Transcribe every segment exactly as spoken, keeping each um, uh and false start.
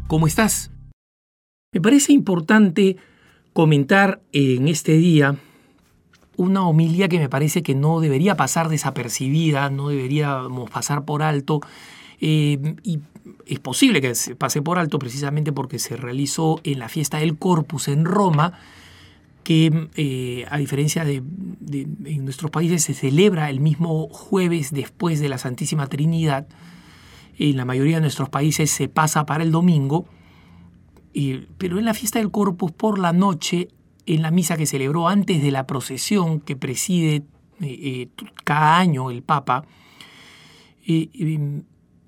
¿cómo estás? Me parece importante comentar en este día una homilía que me parece que no debería pasar desapercibida, no deberíamos pasar por alto, eh, y es posible que se pase por alto precisamente porque se realizó en la fiesta del Corpus en Roma, que eh, a diferencia de, de en nuestros países se celebra el mismo jueves después de la Santísima Trinidad. En la mayoría de nuestros países se pasa para el domingo, eh, pero en la fiesta del Corpus por la noche, en la misa que celebró antes de la procesión que preside eh, eh, cada año el Papa, eh, eh,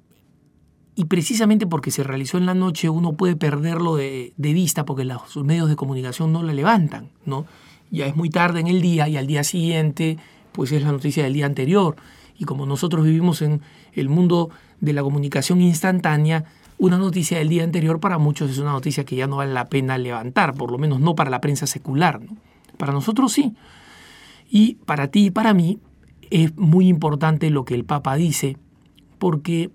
y precisamente porque se realizó en la noche uno puede perderlo de, de vista porque los medios de comunicación no la levantan, ¿no? Ya es muy tarde en el día y al día siguiente pues es la noticia del día anterior. Y como nosotros vivimos en el mundo de la comunicación instantánea, una noticia del día anterior para muchos es una noticia que ya no vale la pena levantar, por lo menos no para la prensa secular, ¿no? Para nosotros sí. Y para ti y para mí es muy importante lo que el Papa dice, porque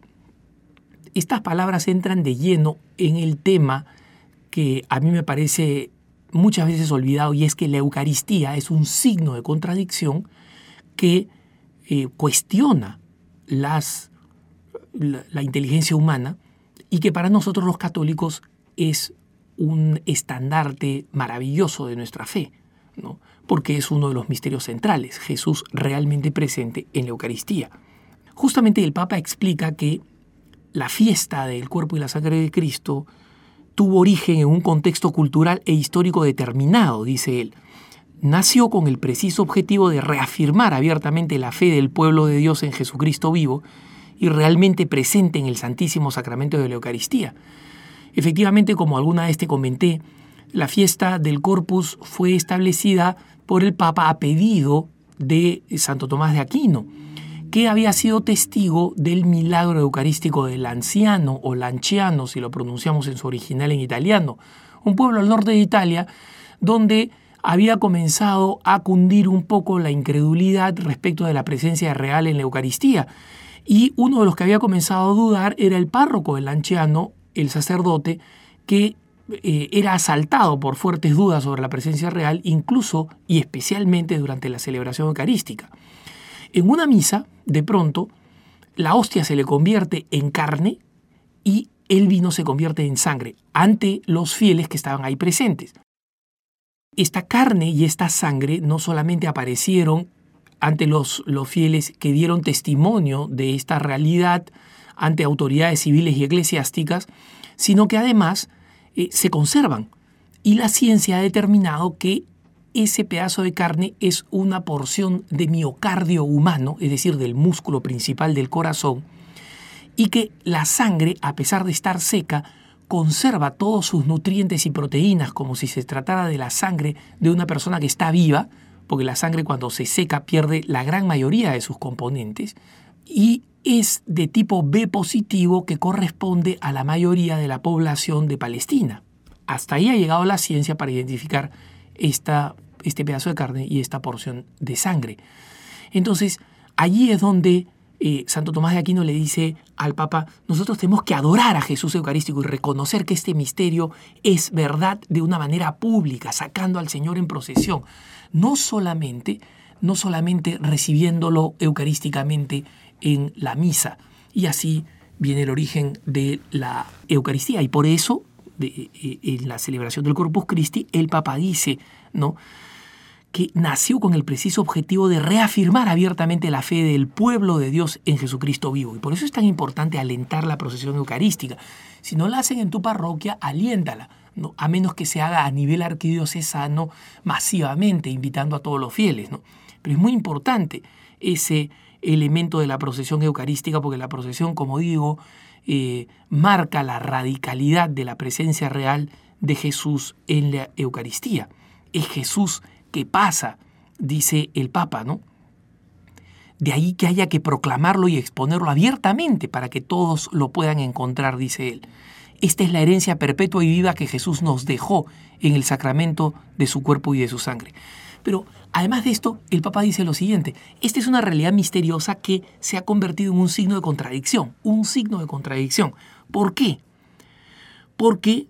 estas palabras entran de lleno en el tema que a mí me parece muchas veces olvidado, y es que la Eucaristía es un signo de contradicción que eh, cuestiona las, la, la inteligencia humana y que para nosotros los católicos es un estandarte maravilloso de nuestra fe, ¿no? Porque es uno de los misterios centrales, Jesús realmente presente en la Eucaristía. Justamente el Papa explica que la fiesta del cuerpo y la sangre de Cristo tuvo origen en un contexto cultural e histórico determinado, dice él. Nació con el preciso objetivo de reafirmar abiertamente la fe del pueblo de Dios en Jesucristo vivo y realmente presente en el Santísimo Sacramento de la Eucaristía. Efectivamente, como alguna vez te comenté, la fiesta del Corpus fue establecida por el Papa a pedido de Santo Tomás de Aquino, que había sido testigo del milagro eucarístico del Lanciano o Lanciano, si lo pronunciamos en su original en italiano, un pueblo al norte de Italia donde había comenzado a cundir un poco la incredulidad respecto de la presencia real en la Eucaristía. Y uno de los que había comenzado a dudar era el párroco del Lanciano, el sacerdote, que eh, era asaltado por fuertes dudas sobre la presencia real, incluso y especialmente durante la celebración eucarística. En una misa, de pronto, la hostia se le convierte en carne y el vino se convierte en sangre ante los fieles que estaban ahí presentes. Esta carne y esta sangre no solamente aparecieron ante los, los fieles que dieron testimonio de esta realidad ante autoridades civiles y eclesiásticas, sino que además eh, se conservan. Y la ciencia ha determinado que ese pedazo de carne es una porción de miocardio humano, es decir, del músculo principal del corazón, y que la sangre, a pesar de estar seca, conserva todos sus nutrientes y proteínas como si se tratara de la sangre de una persona que está viva, porque la sangre cuando se seca pierde la gran mayoría de sus componentes, y es de tipo B positivo que corresponde a la mayoría de la población de Palestina. Hasta ahí ha llegado la ciencia para identificar esta este pedazo de carne y esta porción de sangre. Entonces, allí es donde eh, Santo Tomás de Aquino le dice al Papa, nosotros tenemos que adorar a Jesús Eucarístico y reconocer que este misterio es verdad de una manera pública, sacando al Señor en procesión, no solamente, no solamente recibiéndolo eucarísticamente en la misa. Y así viene el origen de la Eucaristía. Y por eso, de, eh, en la celebración del Corpus Christi, el Papa dice, ¿no?, que nació con el preciso objetivo de reafirmar abiertamente la fe del pueblo de Dios en Jesucristo vivo. Y por eso es tan importante alentar la procesión eucarística. Si no la hacen en tu parroquia, aliéntala, ¿no?, a menos que se haga a nivel arquidiocesano masivamente, invitando a todos los fieles, ¿no? Pero es muy importante ese elemento de la procesión eucarística, porque la procesión, como digo, eh, marca la radicalidad de la presencia real de Jesús en la Eucaristía. Es Jesús que pasa, dice el Papa, ¿no? De ahí que haya que proclamarlo y exponerlo abiertamente para que todos lo puedan encontrar, dice él. Esta es la herencia perpetua y viva que Jesús nos dejó en el sacramento de su cuerpo y de su sangre. Pero además de esto, el Papa dice lo siguiente: esta es una realidad misteriosa que se ha convertido en un signo de contradicción, un signo de contradicción. ¿Por qué? porque,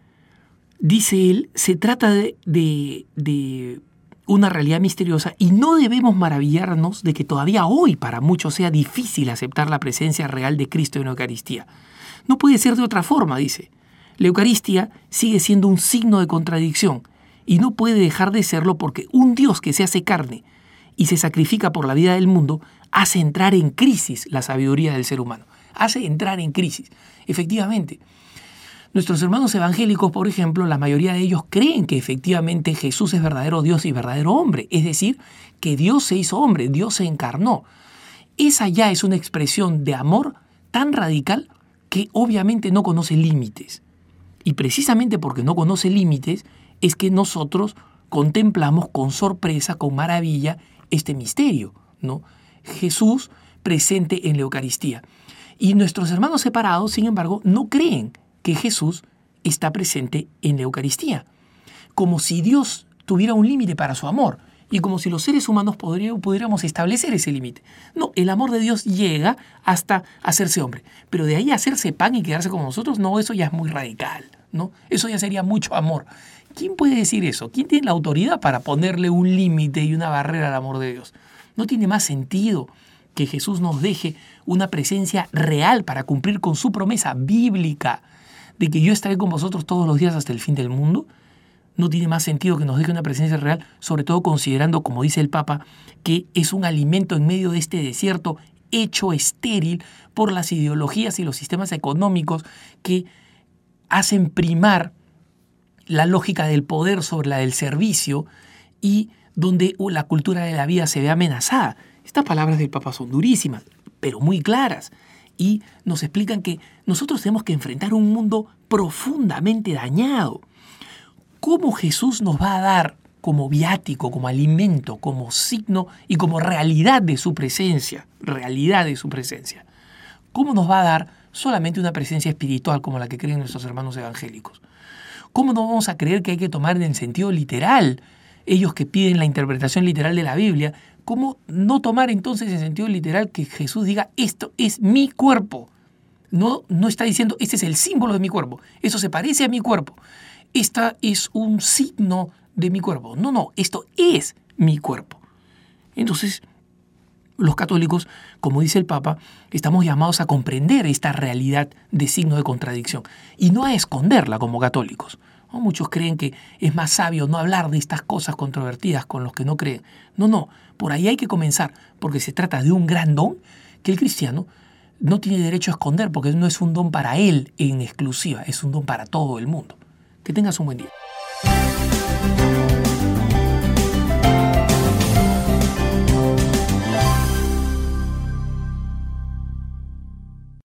dice él, se trata de, de, de una realidad misteriosa y no debemos maravillarnos de que todavía hoy para muchos sea difícil aceptar la presencia real de Cristo en la Eucaristía. No puede ser de otra forma, dice. La Eucaristía sigue siendo un signo de contradicción y no puede dejar de serlo porque un Dios que se hace carne y se sacrifica por la vida del mundo hace entrar en crisis la sabiduría del ser humano. Hace entrar en crisis. Efectivamente, nuestros hermanos evangélicos, por ejemplo, la mayoría de ellos creen que efectivamente Jesús es verdadero Dios y verdadero hombre. Es decir, que Dios se hizo hombre, Dios se encarnó. Esa ya es una expresión de amor tan radical que obviamente no conoce límites. Y precisamente porque no conoce límites es que nosotros contemplamos con sorpresa, con maravilla, este misterio, ¿no? Jesús presente en la Eucaristía. Y nuestros hermanos separados, sin embargo, no creen que Jesús está presente en la Eucaristía, como si Dios tuviera un límite para su amor y como si los seres humanos podría, pudiéramos establecer ese límite. No, el amor de Dios llega hasta hacerse hombre, pero de ahí a hacerse pan y quedarse como nosotros, no, eso ya es muy radical, ¿no? Eso ya sería mucho amor. ¿Quién puede decir eso? ¿Quién tiene la autoridad para ponerle un límite y una barrera al amor de Dios? No tiene más sentido que Jesús nos deje una presencia real para cumplir con su promesa bíblica de que yo estaré con vosotros todos los días hasta el fin del mundo. No tiene más sentido que nos deje una presencia real, sobre todo considerando, como dice el Papa, que es un alimento en medio de este desierto hecho estéril por las ideologías y los sistemas económicos que hacen primar la lógica del poder sobre la del servicio y donde la cultura de la vida se ve amenazada. Estas palabras del Papa son durísimas, pero muy claras, y nos explican que nosotros tenemos que enfrentar un mundo profundamente dañado. ¿Cómo Jesús nos va a dar como viático, como alimento, como signo y como realidad de su presencia? Realidad de su presencia. ¿Cómo nos va a dar solamente una presencia espiritual como la que creen nuestros hermanos evangélicos? ¿Cómo no vamos a creer que hay que tomar en el sentido literal? Ellos que piden la interpretación literal de la Biblia, ¿cómo no tomar entonces en sentido literal que Jesús diga esto es mi cuerpo? No, no está diciendo este es el símbolo de mi cuerpo, eso se parece a mi cuerpo, esta es un signo de mi cuerpo. No, no, esto es mi cuerpo. Entonces, los católicos, como dice el Papa, estamos llamados a comprender esta realidad de signo de contradicción y no a esconderla como católicos. ¿No? Muchos creen que es más sabio no hablar de estas cosas controvertidas con los que no creen. No, no, por ahí hay que comenzar, porque se trata de un gran don que el cristiano no tiene derecho a esconder, porque no es un don para él en exclusiva, es un don para todo el mundo. Que tengas un buen día.